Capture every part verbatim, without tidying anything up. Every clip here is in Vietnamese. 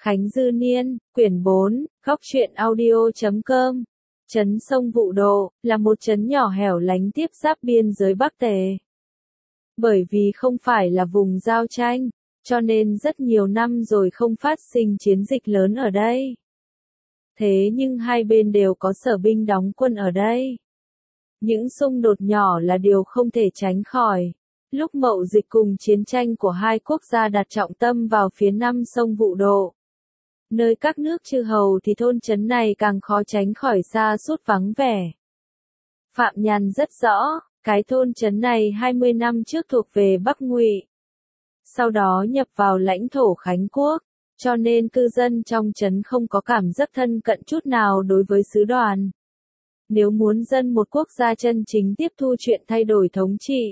Khánh Dư Niên, quyển bốn, góc truyện audio chấm com. Trấn Sông Vụ Độ, là một trấn nhỏ hẻo lánh tiếp giáp biên giới Bắc Tề. Bởi vì không phải là vùng giao tranh, cho nên rất nhiều năm rồi không phát sinh chiến dịch lớn ở đây. Thế nhưng hai bên đều có sở binh đóng quân ở đây. Những xung đột nhỏ là điều không thể tránh khỏi. Lúc mậu dịch cùng chiến tranh của hai quốc gia đặt trọng tâm vào phía nam sông Vụ Độ, nơi các nước chư hầu thì thôn trấn này càng khó tránh khỏi xa sút vắng vẻ. Phạm Nhàn rất rõ, cái thôn trấn này hai mươi năm trước thuộc về Bắc Ngụy, sau đó nhập vào lãnh thổ Khánh Quốc, cho nên cư dân trong trấn không có cảm giác thân cận chút nào đối với sứ đoàn. Nếu muốn dân một quốc gia chân chính tiếp thu chuyện thay đổi thống trị,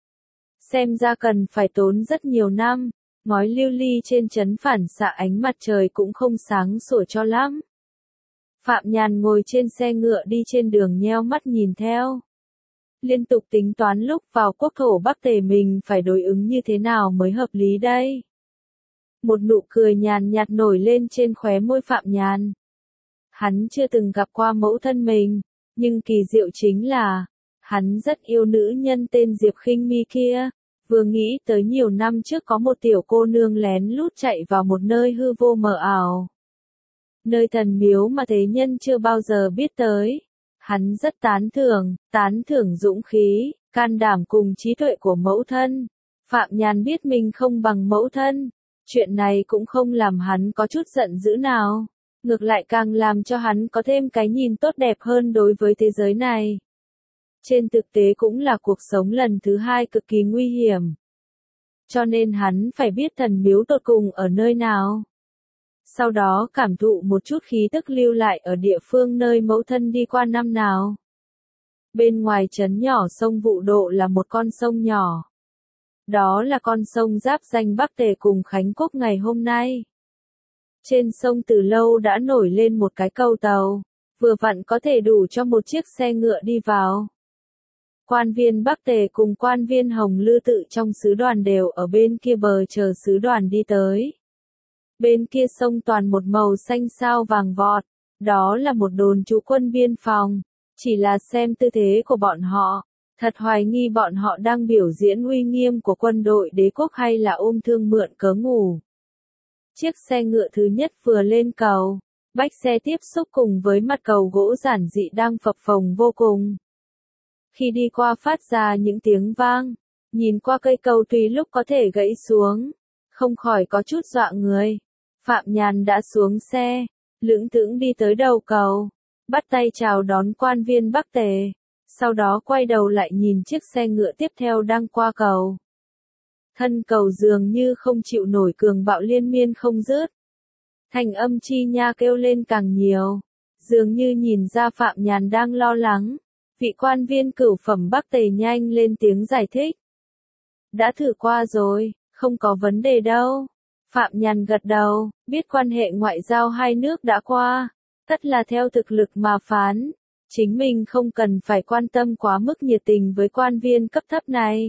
xem ra cần phải tốn rất nhiều năm. Ngói lưu ly trên trấn phản xạ ánh mặt trời cũng không sáng sủa cho lắm. Phạm Nhàn ngồi trên xe ngựa đi trên đường nheo mắt nhìn theo. Liên tục tính toán lúc vào quốc thổ Bắc Tề mình phải đối ứng như thế nào mới hợp lý đây. Một nụ cười nhàn nhạt nổi lên trên khóe môi Phạm Nhàn. Hắn chưa từng gặp qua mẫu thân mình, nhưng kỳ diệu chính là, hắn rất yêu nữ nhân tên Diệp Khinh Mi kia. Vừa nghĩ tới nhiều năm trước có một tiểu cô nương lén lút chạy vào một nơi hư vô mờ ảo. Nơi thần miếu mà thế nhân chưa bao giờ biết tới. Hắn rất tán thưởng, tán thưởng dũng khí, can đảm cùng trí tuệ của mẫu thân. Phạm Nhàn biết mình không bằng mẫu thân. Chuyện này cũng không làm hắn có chút giận dữ nào. Ngược lại càng làm cho hắn có thêm cái nhìn tốt đẹp hơn đối với thế giới này. Trên thực tế cũng là cuộc sống lần thứ hai cực kỳ nguy hiểm. Cho nên hắn phải biết thần miếu tột cùng ở nơi nào. Sau đó cảm thụ một chút khí tức lưu lại ở địa phương nơi mẫu thân đi qua năm nào. Bên ngoài trấn nhỏ sông Vụ Độ là một con sông nhỏ. Đó là con sông giáp ranh Bắc Tề cùng Khánh Quốc ngày hôm nay. Trên sông từ lâu đã nổi lên một cái cầu tàu, vừa vặn có thể đủ cho một chiếc xe ngựa đi vào. Quan viên Bắc Tề cùng quan viên Hồng Lư Tự trong sứ đoàn đều ở bên kia bờ chờ sứ đoàn đi tới. Bên kia sông toàn một màu xanh sao vàng vọt, đó là một đồn trú quân biên phòng. Chỉ là xem tư thế của bọn họ, thật hoài nghi bọn họ đang biểu diễn uy nghiêm của quân đội đế quốc hay là ôm thương mượn cớ ngủ. Chiếc xe ngựa thứ nhất vừa lên cầu, bách xe tiếp xúc cùng với mặt cầu gỗ giản dị đang phập phồng vô cùng. Khi đi qua phát ra những tiếng vang, nhìn qua cây cầu tùy lúc có thể gãy xuống, không khỏi có chút dọa người. Phạm Nhàn đã xuống xe, lững thững đi tới đầu cầu, bắt tay chào đón quan viên Bắc Tề, sau đó quay đầu lại nhìn chiếc xe ngựa tiếp theo đang qua cầu. Thân cầu dường như không chịu nổi cường bạo liên miên không dứt. Thành âm chi nha kêu lên càng nhiều, dường như nhìn ra Phạm Nhàn đang lo lắng. Vị quan viên cửu phẩm Bắc Tề nhanh lên tiếng giải thích. Đã thử qua rồi, không có vấn đề đâu. Phạm Nhàn gật đầu, biết quan hệ ngoại giao hai nước đã qua, tất là theo thực lực mà phán. Chính mình không cần phải quan tâm quá mức nhiệt tình với quan viên cấp thấp này.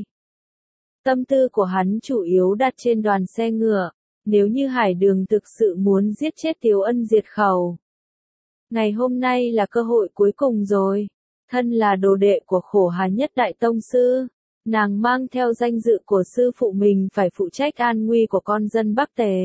Tâm tư của hắn chủ yếu đặt trên đoàn xe ngựa, nếu như Hải Đường thực sự muốn giết chết Tiếu Ân diệt khẩu. Ngày hôm nay là cơ hội cuối cùng rồi. Thân là đồ đệ của Khổ Hà Nhất Đại Tông Sư, nàng mang theo danh dự của sư phụ mình phải phụ trách an nguy của con dân Bắc Tề.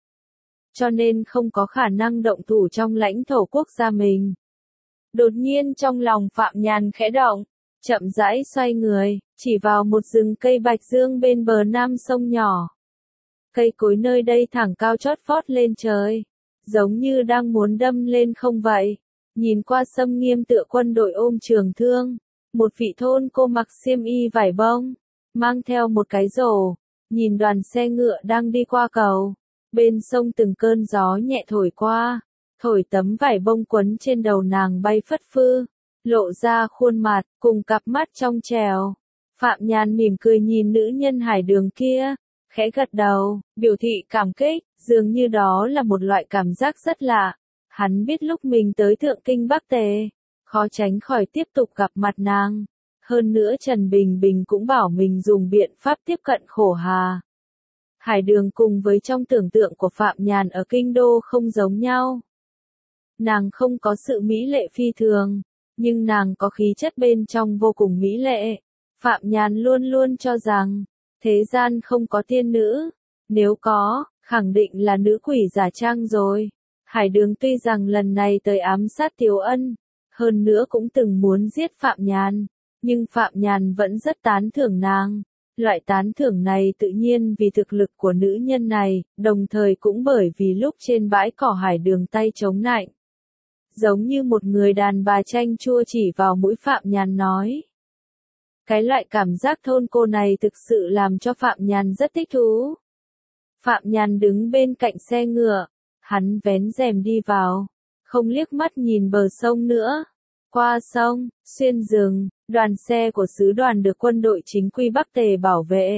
Cho nên không có khả năng động thủ trong lãnh thổ quốc gia mình. Đột nhiên trong lòng Phạm Nhàn khẽ động, chậm rãi xoay người, chỉ vào một rừng cây bạch dương bên bờ nam sông nhỏ. Cây cối nơi đây thẳng cao chót vót lên trời, giống như đang muốn đâm lên không vậy. Nhìn qua xâm nghiêm tựa quân đội ôm trường thương, một vị thôn cô mặc xiêm y vải bông, mang theo một cái rổ, nhìn đoàn xe ngựa đang đi qua cầu. Bên sông từng cơn gió nhẹ thổi qua, thổi tấm vải bông quấn trên đầu nàng bay phất phơ, lộ ra khuôn mặt, cùng cặp mắt trong trèo. Phạm Nhàn mỉm cười nhìn nữ nhân Hải Đường kia, khẽ gật đầu, biểu thị cảm kích, dường như đó là một loại cảm giác rất lạ. Hắn biết lúc mình tới Thượng Kinh Bắc Tề, khó tránh khỏi tiếp tục gặp mặt nàng. Hơn nữa Trần Bình Bình cũng bảo mình dùng biện pháp tiếp cận Khổ Hà. Hải Đường cùng với trong tưởng tượng của Phạm Nhàn ở kinh đô không giống nhau. Nàng không có sự mỹ lệ phi thường, nhưng nàng có khí chất bên trong vô cùng mỹ lệ. Phạm Nhàn luôn luôn cho rằng, thế gian không có tiên nữ, nếu có, khẳng định là nữ quỷ giả trang rồi. Hải Đường tuy rằng lần này tới ám sát Tiếu Ân, hơn nữa cũng từng muốn giết Phạm Nhàn, nhưng Phạm Nhàn vẫn rất tán thưởng nàng. Loại tán thưởng này tự nhiên vì thực lực của nữ nhân này, đồng thời cũng bởi vì lúc trên bãi cỏ Hải Đường tay chống nạnh. Giống như một người đàn bà chanh chua chỉ vào mũi Phạm Nhàn nói. Cái loại cảm giác thôn cô này thực sự làm cho Phạm Nhàn rất thích thú. Phạm Nhàn đứng bên cạnh xe ngựa, hắn vén rèm đi vào, không liếc mắt nhìn bờ sông nữa. Qua sông, xuyên rừng, đoàn xe của sứ đoàn được quân đội chính quy Bắc Tề bảo vệ.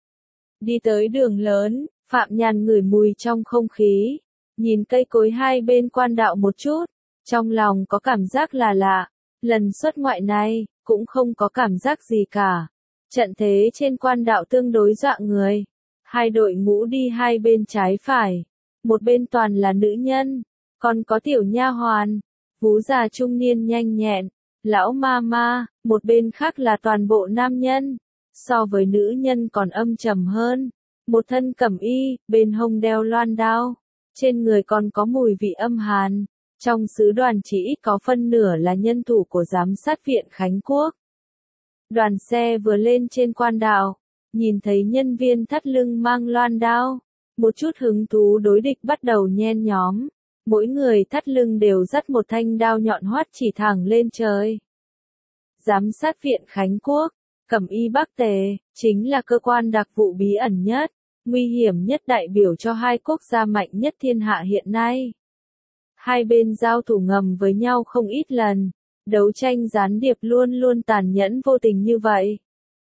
Đi tới đường lớn, Phạm Nhàn ngửi mùi trong không khí, nhìn cây cối hai bên quan đạo một chút, trong lòng có cảm giác là lạ, lần xuất ngoại này, cũng không có cảm giác gì cả. Trận thế trên quan đạo tương đối dọa người, hai đội ngũ đi hai bên trái phải, một bên toàn là nữ nhân, còn có tiểu nha hoàn, vú già trung niên nhanh nhẹn, lão ma ma, một bên khác là toàn bộ nam nhân, so với nữ nhân còn âm trầm hơn, một thân cẩm y, bên hông đeo loan đao, trên người còn có mùi vị âm hàn, trong sứ đoàn chỉ ít có phân nửa là nhân thủ của giám sát viện Khánh Quốc. Đoàn xe vừa lên trên quan đạo, nhìn thấy nhân viên thắt lưng mang loan đao, một chút hứng thú đối địch bắt đầu nhen nhóm. Mỗi người thắt lưng đều dắt một thanh đao nhọn hoắt chỉ thẳng lên trời. Giám sát viện Khánh Quốc, Cẩm y Bắc Tề, chính là cơ quan đặc vụ bí ẩn nhất, nguy hiểm nhất đại biểu cho hai quốc gia mạnh nhất thiên hạ hiện nay. Hai bên giao thủ ngầm với nhau không ít lần, đấu tranh gián điệp luôn luôn tàn nhẫn vô tình như vậy.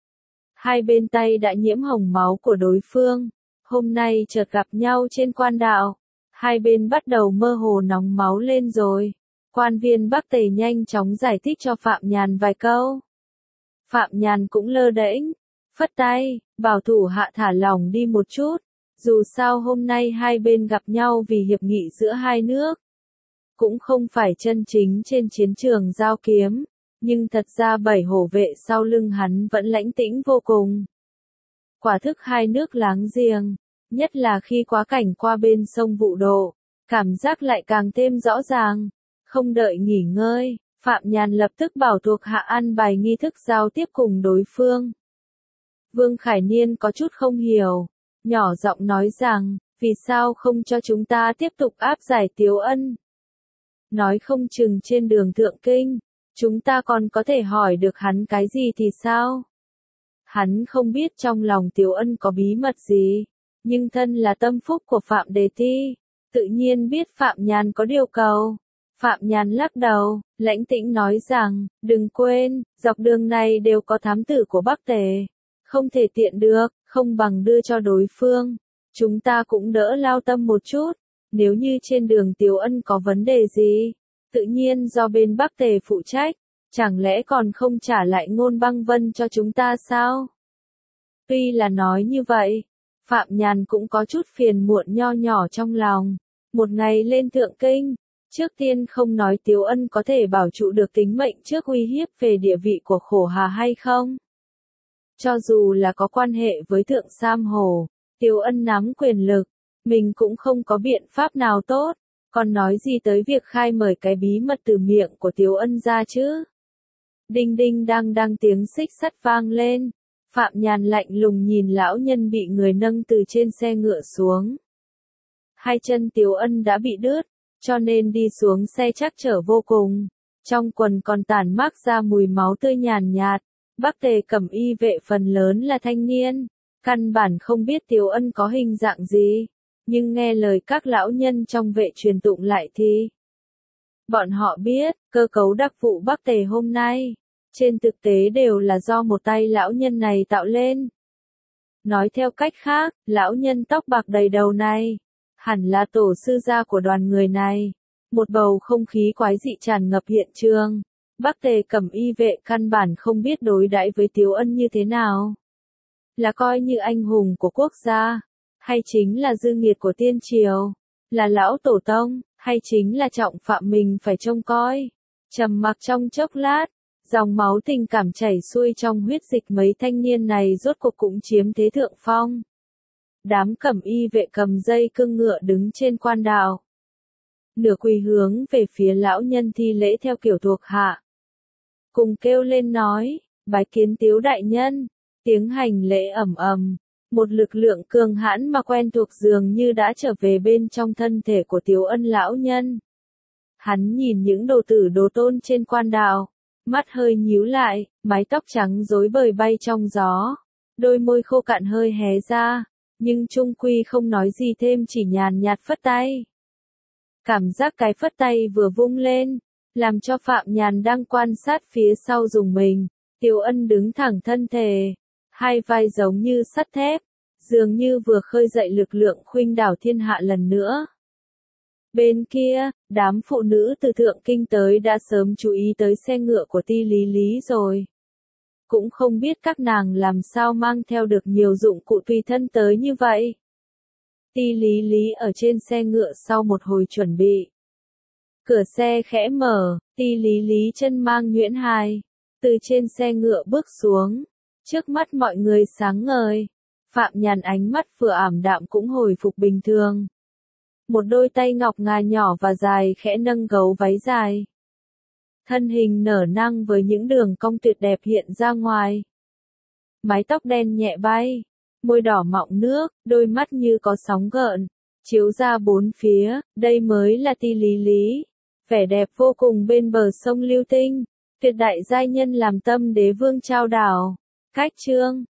Hai bên tay đã nhiễm hồng máu của đối phương, hôm nay chợt gặp nhau trên quan đạo. Hai bên bắt đầu mơ hồ nóng máu lên rồi. Quan viên Bắc Tề nhanh chóng giải thích cho Phạm Nhàn vài câu. Phạm Nhàn cũng lơ đễnh, phất tay, bảo thủ hạ thả lỏng đi một chút. Dù sao hôm nay hai bên gặp nhau vì hiệp nghị giữa hai nước. Cũng không phải chân chính trên chiến trường giao kiếm, nhưng thật ra bảy hổ vệ sau lưng hắn vẫn lãnh tĩnh vô cùng. Quả thức hai nước láng giềng. Nhất là khi quá cảnh qua bên sông Vụ Độ, cảm giác lại càng thêm rõ ràng. Không đợi nghỉ ngơi, Phạm Nhàn lập tức bảo thuộc hạ an bài nghi thức giao tiếp cùng đối phương. Vương Khải Niên có chút không hiểu, nhỏ giọng nói rằng, vì sao không cho chúng ta tiếp tục áp giải Tiếu Ân? Nói không chừng trên đường thượng kinh, chúng ta còn có thể hỏi được hắn cái gì thì sao? Hắn không biết trong lòng Tiếu Ân có bí mật gì. Nhưng thân là tâm phúc của Phạm Đề Ti, tự nhiên biết Phạm Nhàn có điều cầu. Phạm Nhàn lắc đầu, lãnh tĩnh nói rằng, đừng quên, dọc đường này đều có thám tử của Bắc Tề. Không thể tiện được, không bằng đưa cho đối phương. Chúng ta cũng đỡ lao tâm một chút, nếu như trên đường Tiếu Ân có vấn đề gì, tự nhiên do bên Bắc Tề phụ trách, chẳng lẽ còn không trả lại Ngôn Băng Vân cho chúng ta sao? Tuy là nói như vậy, Phạm Nhàn cũng có chút phiền muộn nho nhỏ trong lòng. Một ngày lên thượng kinh, trước tiên không nói Tiếu Ân có thể bảo trụ được tính mệnh trước uy hiếp về địa vị của Khổ Hà hay không. Cho dù là có quan hệ với Thượng Sam Hồ, Tiếu Ân nắm quyền lực, mình cũng không có biện pháp nào tốt, còn nói gì tới việc khai mời cái bí mật từ miệng của Tiếu Ân ra chứ. Đinh đinh đang đang tiếng xích sắt vang lên. Phạm Nhàn lạnh lùng nhìn lão nhân bị người nâng từ trên xe ngựa xuống. Hai chân Tiếu Ân đã bị đứt, cho nên đi xuống xe trắc trở vô cùng. Trong quần còn tản mát ra mùi máu tươi nhàn nhạt. Bắc Tề Cẩm y vệ phần lớn là thanh niên, căn bản không biết Tiếu Ân có hình dạng gì, nhưng nghe lời các lão nhân trong vệ truyền tụng lại thì bọn họ biết, cơ cấu đặc vụ Bắc Tề hôm nay trên thực tế đều là do một tay lão nhân này tạo lên. Nói theo cách khác, lão nhân tóc bạc đầy đầu này, hẳn là tổ sư gia của đoàn người này. Một bầu không khí quái dị tràn ngập hiện trường. Bắc Tề Cẩm y vệ căn bản không biết đối đãi với Tiếu Ân như thế nào. Là coi như anh hùng của quốc gia, hay chính là dư nghiệt của tiên triều, là lão tổ tông, hay chính là trọng phạm mình phải trông coi. Trầm mặc trong chốc lát, dòng máu tình cảm chảy xuôi trong huyết dịch mấy thanh niên này rốt cuộc cũng chiếm thế thượng phong. Đám cẩm y vệ cầm dây cương ngựa đứng trên quan đạo, nửa quỳ hướng về phía lão nhân thi lễ theo kiểu thuộc hạ. Cùng kêu lên nói, bái kiến Tiếu đại nhân, tiếng hành lễ ầm ầm, một lực lượng cường hãn mà quen thuộc dường như đã trở về bên trong thân thể của Tiếu Ân lão nhân. Hắn nhìn những đồ tử đồ tôn trên quan đạo, mắt hơi nhíu lại, mái tóc trắng rối bời bay trong gió, đôi môi khô cạn hơi hé ra, nhưng trung quy không nói gì thêm, chỉ nhàn nhạt phất tay. Cảm giác cái phất tay vừa vung lên, làm cho Phạm Nhàn đang quan sát phía sau rùng mình. Tiếu Ân đứng thẳng thân thể, hai vai giống như sắt thép, dường như vừa khơi dậy lực lượng khuynh đảo thiên hạ lần nữa. Bên kia, đám phụ nữ từ Thượng Kinh tới đã sớm chú ý tới xe ngựa của Ti Lý Lý rồi. Cũng không biết các nàng làm sao mang theo được nhiều dụng cụ tùy thân tới như vậy. Ti Lý Lý ở trên xe ngựa sau một hồi chuẩn bị. Cửa xe khẽ mở, Ti Lý Lý chân mang nhuyễn hài, từ trên xe ngựa bước xuống. Trước mắt mọi người sáng ngời, Phạm Nhàn ánh mắt vừa ảm đạm cũng hồi phục bình thường. Một đôi tay ngọc ngà nhỏ và dài khẽ nâng gấu váy dài. Thân hình nở nang với những đường cong tuyệt đẹp hiện ra ngoài. Mái tóc đen nhẹ bay, môi đỏ mọng nước, đôi mắt như có sóng gợn, chiếu ra bốn phía, đây mới là Ti Lý Lý. Vẻ đẹp vô cùng bên bờ sông Lưu Tinh, tuyệt đại giai nhân làm tâm đế vương trao đảo. Cách chương